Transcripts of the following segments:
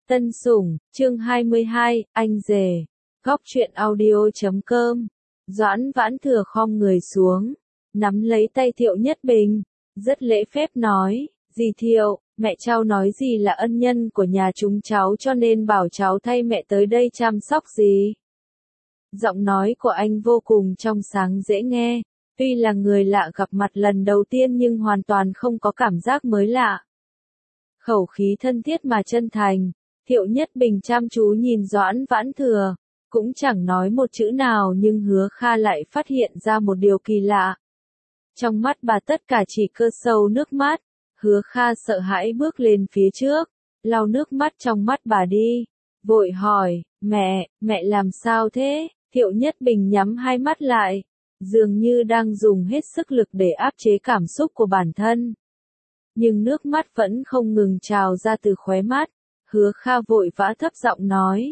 Tân Sủng, chương 22, anh rể. Góc truyện audio.com. Doãn Vãn Thừa khom người xuống, nắm lấy tay Thiệu Nhất Bình, rất lễ phép nói, dì Thiệu, mẹ cháu nói dì là ân nhân của nhà chúng cháu cho nên bảo cháu thay mẹ tới đây chăm sóc dì. Giọng nói của anh vô cùng trong sáng dễ nghe, tuy là người lạ gặp mặt lần đầu tiên nhưng hoàn toàn không có cảm giác mới lạ. Khẩu khí thân thiết mà chân thành, Thiệu Nhất Bình chăm chú nhìn Doãn Vãn Thừa, cũng chẳng nói một chữ nào nhưng Hứa Kha lại phát hiện ra một điều kỳ lạ. Trong mắt bà tất cả chỉ cơ sâu nước mắt, Hứa Kha sợ hãi bước lên phía trước, lau nước mắt trong mắt bà đi, vội hỏi, mẹ làm sao thế? Thiệu Nhất Bình nhắm hai mắt lại, dường như đang dùng hết sức lực để áp chế cảm xúc của bản thân. Nhưng nước mắt vẫn không ngừng trào ra từ khóe mắt, Hứa Kha vội vã thấp giọng nói,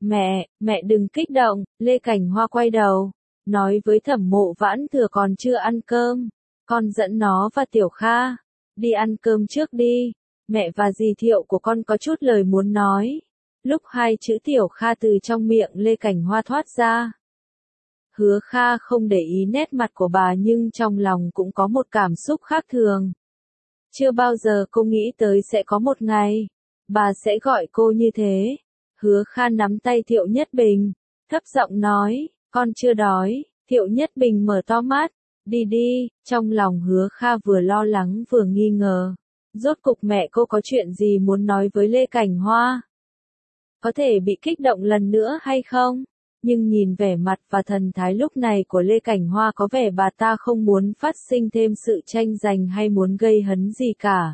mẹ đừng kích động. Lê Cảnh Hoa quay đầu, nói với Thẩm Mộ Vãn Thừa còn chưa ăn cơm, con dẫn nó và Tiểu Kha, đi ăn cơm trước đi, mẹ và dì Thiệu của con có chút lời muốn nói. Lúc hai chữ Tiểu Kha từ trong miệng Lê Cảnh Hoa thoát ra, Hứa Kha không để ý nét mặt của bà nhưng trong lòng cũng có một cảm xúc khác thường. Chưa bao giờ cô nghĩ tới sẽ có một ngày, bà sẽ gọi cô như thế. Hứa Kha nắm tay Thiệu Nhất Bình, thấp giọng nói, con chưa đói. Thiệu Nhất Bình mở to mắt, đi, trong lòng Hứa Kha vừa lo lắng vừa nghi ngờ. Rốt cục mẹ cô có chuyện gì muốn nói với Lê Cảnh Hoa? Có thể bị kích động lần nữa hay không? Nhưng nhìn vẻ mặt và thần thái lúc này của Lê Cảnh Hoa có vẻ bà ta không muốn phát sinh thêm sự tranh giành hay muốn gây hấn gì cả.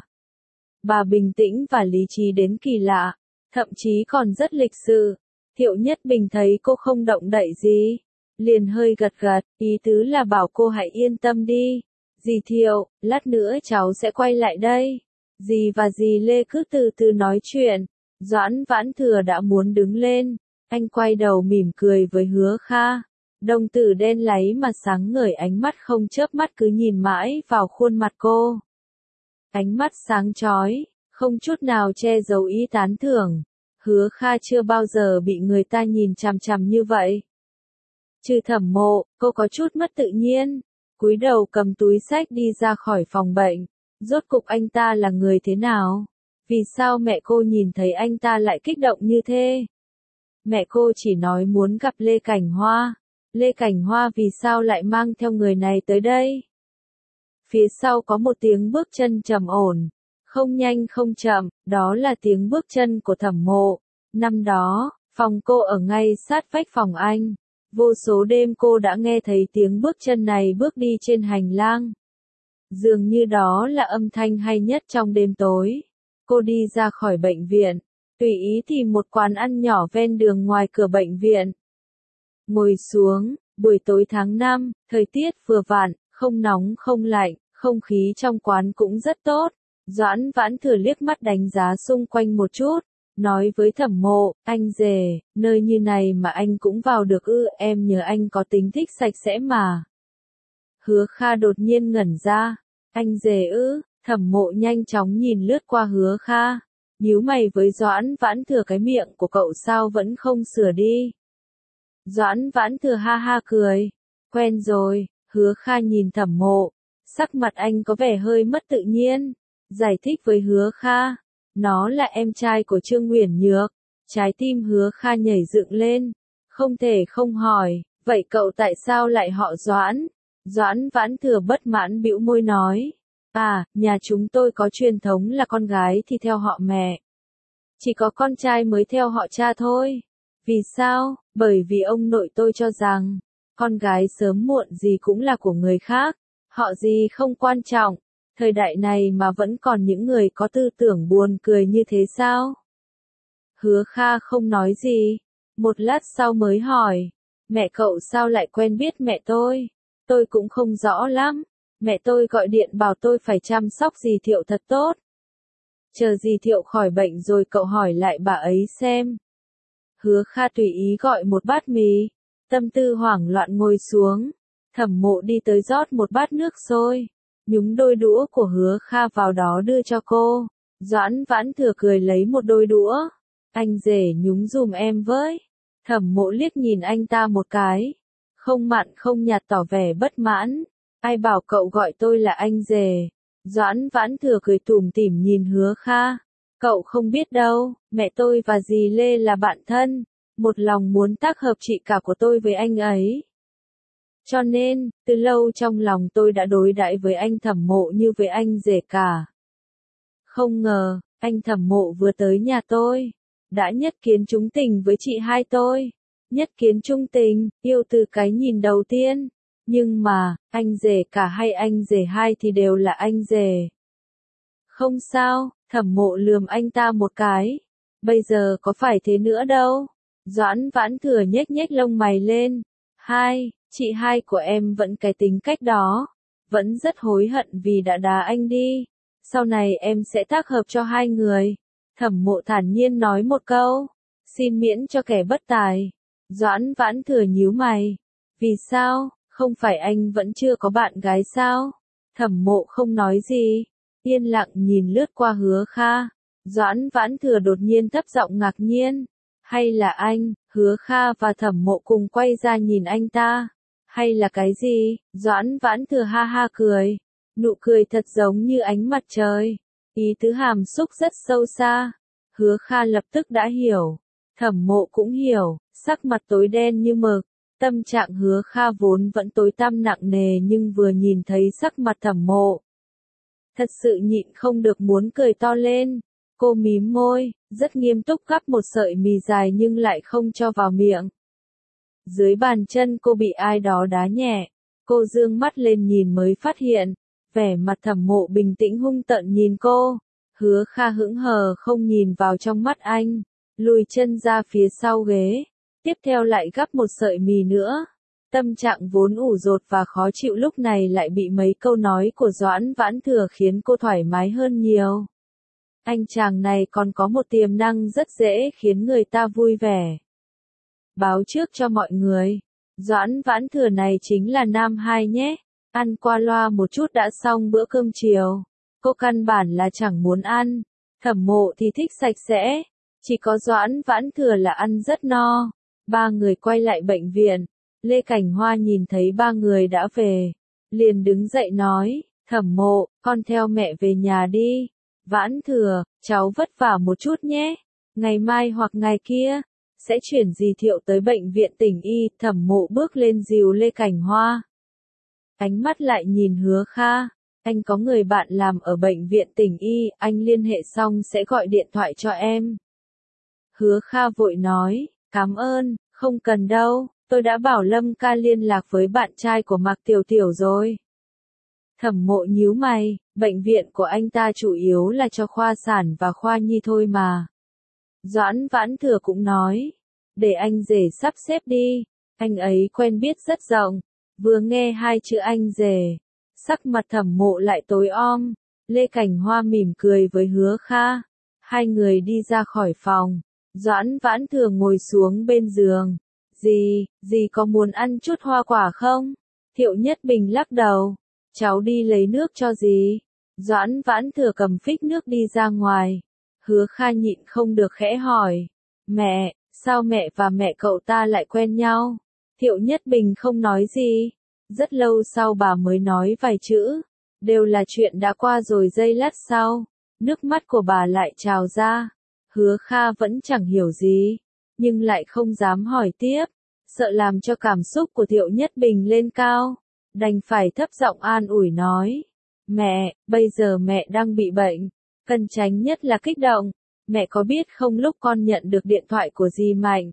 Bà bình tĩnh và lý trí đến kỳ lạ, thậm chí còn rất lịch sự. Thiệu Nhất Bình thấy cô không động đậy gì, liền hơi gật gật, ý tứ là bảo cô hãy yên tâm đi. Dì Thiệu, lát nữa cháu sẽ quay lại đây. Dì và dì Lê cứ từ từ nói chuyện. Doãn Vãn Thừa đã muốn đứng lên, anh quay đầu mỉm cười với Hứa Kha. Đồng tử đen láy mà sáng ngời ánh mắt không chớp mắt cứ nhìn mãi vào khuôn mặt cô. Ánh mắt sáng chói, không chút nào che giấu ý tán thưởng. Hứa Kha chưa bao giờ bị người ta nhìn chằm chằm như vậy. Trừ Thẩm Mộ, cô có chút mất tự nhiên, cúi đầu cầm túi xách đi ra khỏi phòng bệnh. Rốt cục anh ta là người thế nào? Vì sao mẹ cô nhìn thấy anh ta lại kích động như thế? Mẹ cô chỉ nói muốn gặp Lê Cảnh Hoa. Lê Cảnh Hoa vì sao lại mang theo người này tới đây? Phía sau có một tiếng bước chân trầm ổn, không nhanh không chậm, đó là tiếng bước chân của Thẩm Mộ. Năm đó, phòng cô ở ngay sát vách phòng anh. Vô số đêm cô đã nghe thấy tiếng bước chân này bước đi trên hành lang. Dường như đó là âm thanh hay nhất trong đêm tối. Cô đi ra khỏi bệnh viện, tùy ý tìm một quán ăn nhỏ ven đường ngoài cửa bệnh viện. Ngồi xuống, buổi tối tháng 5, thời tiết vừa vặn, không nóng không lạnh, không khí trong quán cũng rất tốt. Doãn Vãn Thừa liếc mắt đánh giá xung quanh một chút, nói với Thẩm Mộ, anh rể, nơi như này mà anh cũng vào được ư? Em nhớ anh có tính thích sạch sẽ mà. Hứa Kha đột nhiên ngẩn ra, anh rể ư? Thẩm Mộ nhanh chóng nhìn lướt qua Hứa Kha, nhíu mày với Doãn Vãn Thừa, cái miệng của cậu sao vẫn không sửa đi. Doãn Vãn Thừa ha ha cười, quen rồi. Hứa Kha nhìn Thẩm Mộ, sắc mặt anh có vẻ hơi mất tự nhiên, giải thích với Hứa Kha, nó là em trai của Trương Uyển Nhược. Trái tim Hứa Kha nhảy dựng lên, không thể không hỏi, vậy cậu tại sao lại họ Doãn? Doãn Vãn Thừa bất mãn bĩu môi nói, nhà chúng tôi có truyền thống là con gái thì theo họ mẹ, chỉ có con trai mới theo họ cha thôi. Vì sao? Bởi vì ông nội tôi cho rằng, con gái sớm muộn gì cũng là của người khác, họ gì không quan trọng. Thời đại này mà vẫn còn những người có tư tưởng buồn cười như thế sao? Hứa Kha không nói gì, một lát sau mới hỏi, mẹ cậu sao lại quen biết mẹ tôi? Tôi cũng không rõ lắm, mẹ tôi gọi điện bảo tôi phải chăm sóc dì Thiệu thật tốt. Chờ dì Thiệu khỏi bệnh rồi cậu hỏi lại bà ấy xem. Hứa Kha tùy ý gọi một bát mì, tâm tư hoảng loạn ngồi xuống. Thẩm Mộ đi tới rót một bát nước sôi, nhúng đôi đũa của Hứa Kha vào đó đưa cho cô. Doãn Vãn Thừa cười lấy một đôi đũa. Anh rể nhúng giùm em với. Thẩm Mộ liếc nhìn anh ta một cái. Không mặn không nhạt tỏ vẻ bất mãn. Ai bảo cậu gọi tôi là anh rể. Doãn Vãn Thừa cười tủm tỉm nhìn Hứa Kha. Cậu không biết đâu, mẹ tôi và dì Lê là bạn thân. Một lòng muốn tác hợp chị cả của tôi với anh ấy. Cho nên, từ lâu trong lòng tôi đã đối đãi với anh Thẩm Mộ như với anh rể cả. Không ngờ, anh Thẩm Mộ vừa tới nhà tôi, đã nhất kiến trung tình với chị hai tôi. Nhất kiến trung tình, yêu từ cái nhìn đầu tiên. Nhưng mà, anh rể cả hay anh rể hai thì đều là anh rể. Không sao, Thẩm Mộ lườm anh ta một cái. Bây giờ có phải thế nữa đâu. Doãn Vãn Thừa nhếch nhếch lông mày lên. Chị hai của em vẫn cái tính cách đó. Vẫn rất hối hận vì đã đá anh đi. Sau này em sẽ tác hợp cho hai người. Thẩm Mộ thản nhiên nói một câu. Xin miễn cho kẻ bất tài. Doãn Vãn Thừa nhíu mày. Vì sao, không phải anh vẫn chưa có bạn gái sao? Thẩm Mộ không nói gì. Yên lặng nhìn lướt qua Hứa Kha. Doãn Vãn Thừa đột nhiên thấp giọng ngạc nhiên. Hay là anh? Hứa Kha và Thẩm Mộ cùng quay ra nhìn anh ta. Hay là cái gì? Doãn Vãn Thừa ha ha cười. Nụ cười thật giống như ánh mặt trời. Ý tứ hàm xúc rất sâu xa. Hứa Kha lập tức đã hiểu. Thẩm Mộ cũng hiểu. Sắc mặt tối đen như mực. Tâm trạng Hứa Kha vốn vẫn tối tăm nặng nề nhưng vừa nhìn thấy sắc mặt Thẩm Mộ. Thật sự nhịn không được muốn cười to lên. Cô mím môi, rất nghiêm túc gắp một sợi mì dài nhưng lại không cho vào miệng. Dưới bàn chân cô bị ai đó đá nhẹ. Cô dương mắt lên nhìn mới phát hiện. Vẻ mặt Thẩm Mộ bình tĩnh hung tợn nhìn cô. Hứa Kha hững hờ không nhìn vào trong mắt anh. Lùi chân ra phía sau ghế. Tiếp theo lại gắp một sợi mì nữa. Tâm trạng vốn ủ dột và khó chịu lúc này lại bị mấy câu nói của Doãn Vãn Thừa khiến cô thoải mái hơn nhiều. Anh chàng này còn có một tiềm năng rất dễ khiến người ta vui vẻ. Báo trước cho mọi người. Doãn Vãn Thừa này chính là nam hai nhé. Ăn qua loa một chút đã xong bữa cơm chiều. Cô căn bản là chẳng muốn ăn. Thẩm Mộ thì thích sạch sẽ. Chỉ có Doãn Vãn Thừa là ăn rất no. Ba người quay lại bệnh viện. Lê Cảnh Hoa nhìn thấy ba người đã về. Liền đứng dậy nói. Thẩm Mộ, con theo mẹ về nhà đi. Vãn Thừa, cháu vất vả một chút nhé. Ngày mai hoặc ngày kia, sẽ chuyển dì Thiệu tới bệnh viện tỉnh y. Thẩm Mộ bước lên dìu Lê Cảnh Hoa. Ánh mắt lại nhìn Hứa Kha. Anh có người bạn làm ở bệnh viện tỉnh y, anh liên hệ xong sẽ gọi điện thoại cho em. Hứa Kha vội nói, cảm ơn, không cần đâu, tôi đã bảo Lâm ca liên lạc với bạn trai của Mạc Tiểu Tiểu rồi. Thẩm Mộ nhíu mày, bệnh viện của anh ta chủ yếu là cho khoa sản và khoa nhi thôi mà. Doãn Vãn Thừa cũng nói, để anh rể sắp xếp đi, anh ấy quen biết rất rộng. Vừa nghe hai chữ anh rể, sắc mặt Thẩm Mộ lại tối om. Lê Cảnh Hoa mỉm cười với Hứa Kha. Hai người đi ra khỏi phòng. Doãn Vãn Thừa ngồi xuống bên giường. Dì có muốn ăn chút hoa quả không? Thiệu Nhất Bình lắc đầu. Cháu đi lấy nước cho dì. Doãn Vãn Thừa cầm phích nước đi ra ngoài. Hứa Kha nhịn không được khẽ hỏi. Mẹ, sao mẹ và mẹ cậu ta lại quen nhau? Thiệu Nhất Bình không nói gì. Rất lâu sau bà mới nói vài chữ. Đều là chuyện đã qua rồi. Giây lát sau, nước mắt của bà lại trào ra. Hứa Kha vẫn chẳng hiểu gì, nhưng lại không dám hỏi tiếp. Sợ làm cho cảm xúc của Thiệu Nhất Bình lên cao. Đành phải thấp giọng an ủi nói. Mẹ, bây giờ mẹ đang bị bệnh. Cần tránh nhất là kích động. Mẹ có biết không lúc con nhận được điện thoại của dì Mạnh.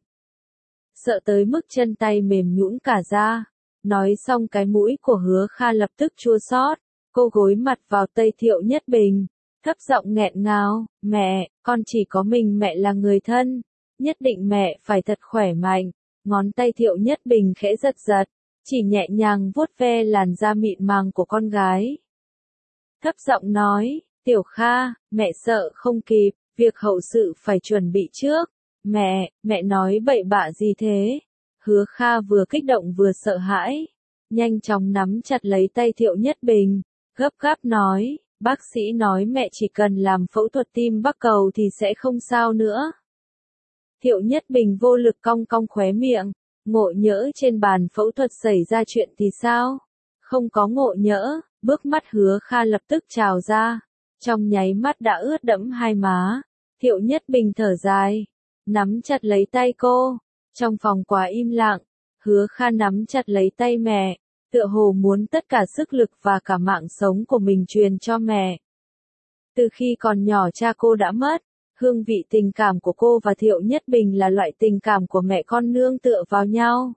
Sợ tới mức chân tay mềm nhũn cả ra. Nói xong cái mũi của Hứa Kha lập tức chua xót. Cô gối mặt vào tay Thiệu Nhất Bình. Thấp giọng nghẹn ngào. Mẹ, con chỉ có mình mẹ là người thân. Nhất định mẹ phải thật khỏe mạnh. Ngón tay Thiệu Nhất Bình khẽ giật giật. Chỉ nhẹ nhàng vuốt ve làn da mịn màng của con gái. Thấp giọng nói. Tiểu Kha, mẹ sợ không kịp. Việc hậu sự phải chuẩn bị trước. Mẹ nói bậy bạ gì thế? Hứa Kha vừa kích động vừa sợ hãi. Nhanh chóng nắm chặt lấy tay Thiệu Nhất Bình. Gấp gáp nói, bác sĩ nói mẹ chỉ cần làm phẫu thuật tim bắc cầu thì sẽ không sao nữa. Thiệu Nhất Bình vô lực cong cong khóe miệng, ngộ nhỡ trên bàn phẫu thuật xảy ra chuyện thì sao? Không có ngộ nhỡ, bước mắt Hứa Kha lập tức trào ra, trong nháy mắt đã ướt đẫm hai má. Thiệu Nhất Bình thở dài, nắm chặt lấy tay cô. Trong phòng quá im lặng, Hứa Kha nắm chặt lấy tay mẹ, tựa hồ muốn tất cả sức lực và cả mạng sống của mình truyền cho mẹ. Từ khi còn nhỏ cha cô đã mất, hương vị tình cảm của cô và Thiệu Nhất Bình là loại tình cảm của mẹ con nương tựa vào nhau.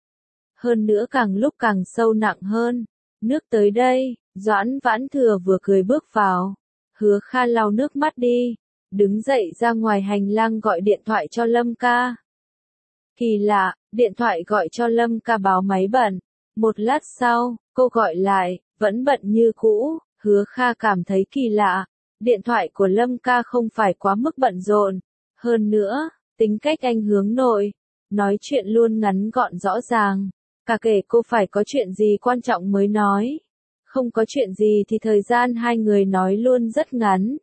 Hơn nữa càng lúc càng sâu nặng hơn. Nước tới đây, Doãn Vãn Thừa vừa cười bước vào. Hứa Kha lau nước mắt đi, đứng dậy ra ngoài hành lang gọi điện thoại cho Lâm ca. Kỳ lạ, điện thoại gọi cho Lâm ca báo máy bận. Một lát sau, cô gọi lại, vẫn bận như cũ. Hứa Kha cảm thấy kỳ lạ. Điện thoại của Lâm ca không phải quá mức bận rộn. Hơn nữa, tính cách anh hướng nội, nói chuyện luôn ngắn gọn rõ ràng. Cả kể cô phải có chuyện gì quan trọng mới nói. Không có chuyện gì thì thời gian hai người nói luôn rất ngắn.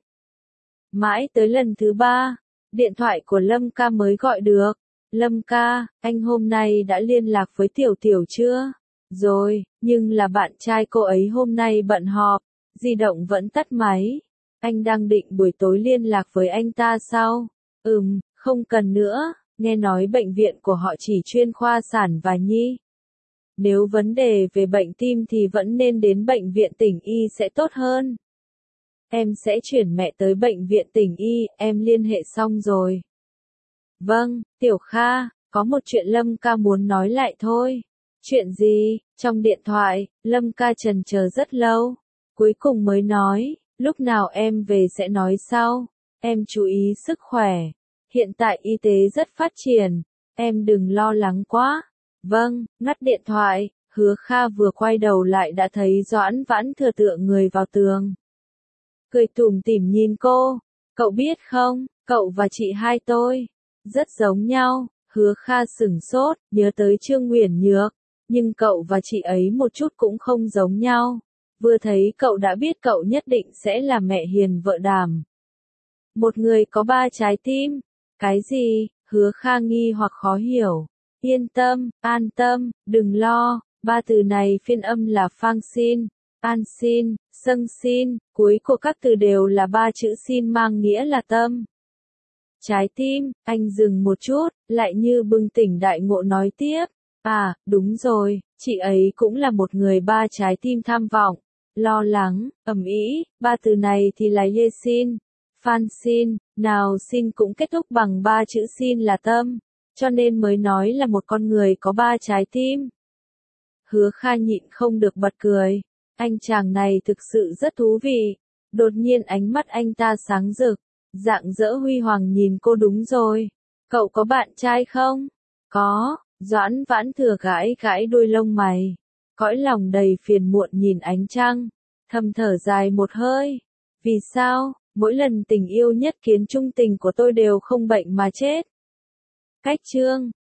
Mãi tới lần thứ 3, điện thoại của Lâm ca mới gọi được. Lâm ca, anh hôm nay đã liên lạc với Tiểu Tiểu chưa? Rồi, nhưng là bạn trai cô ấy hôm nay bận họp, di động vẫn tắt máy. Anh đang định buổi tối liên lạc với anh ta sao? Không cần nữa, nghe nói bệnh viện của họ chỉ chuyên khoa sản và nhi. Nếu vấn đề về bệnh tim thì vẫn nên đến bệnh viện tỉnh Y sẽ tốt hơn. Em sẽ chuyển mẹ tới bệnh viện tỉnh Y, em liên hệ xong rồi. Vâng, Tiểu Kha, có một chuyện Lâm ca muốn nói lại thôi. Chuyện gì? Trong điện thoại, Lâm ca chần chờ rất lâu. Cuối cùng mới nói, lúc nào em về sẽ nói sau. Em chú ý sức khỏe. Hiện tại y tế rất phát triển. Em đừng lo lắng quá. Vâng, ngắt điện thoại, Hứa Kha vừa quay đầu lại đã thấy Doãn Vãn Thừa tựa người vào tường. Cười tủm tỉm nhìn cô, cậu biết không, cậu và chị hai tôi, rất giống nhau. Hứa Kha sửng sốt, nhớ tới Trương Uyển Nhược, nhưng cậu và chị ấy một chút cũng không giống nhau. Vừa thấy cậu đã biết cậu nhất định sẽ là mẹ hiền vợ đảm. Một người có 3 trái tim, cái gì? Hứa Kha nghi hoặc khó hiểu. Yên tâm, an tâm, đừng lo, 3 từ này phiên âm là phang xin, an xin, sâng xin, cuối của các từ đều là 3 chữ xin mang nghĩa là tâm. Trái tim, anh dừng một chút, lại như bừng tỉnh đại ngộ nói tiếp. À, đúng rồi, chị ấy cũng là một người 3 trái tim tham vọng, lo lắng, ầm ĩ, 3 từ này thì là Ye xin, Phan xin, nào xin cũng kết thúc bằng 3 chữ xin là tâm. Cho nên mới nói là một con người có 3 trái tim. Hứa Kha nhịn không được bật cười. Anh chàng này thực sự rất thú vị. Đột nhiên ánh mắt anh ta sáng rực, rạng rỡ huy hoàng nhìn cô. Đúng rồi. Cậu có bạn trai không? Có. Doãn Vãn Thừa gãi gãi đôi lông mày, cõi lòng đầy phiền muộn nhìn ánh trăng, thầm thở dài một hơi. Vì sao, mỗi lần tình yêu nhất kiến trung tình của tôi đều không bệnh mà chết? Cách chương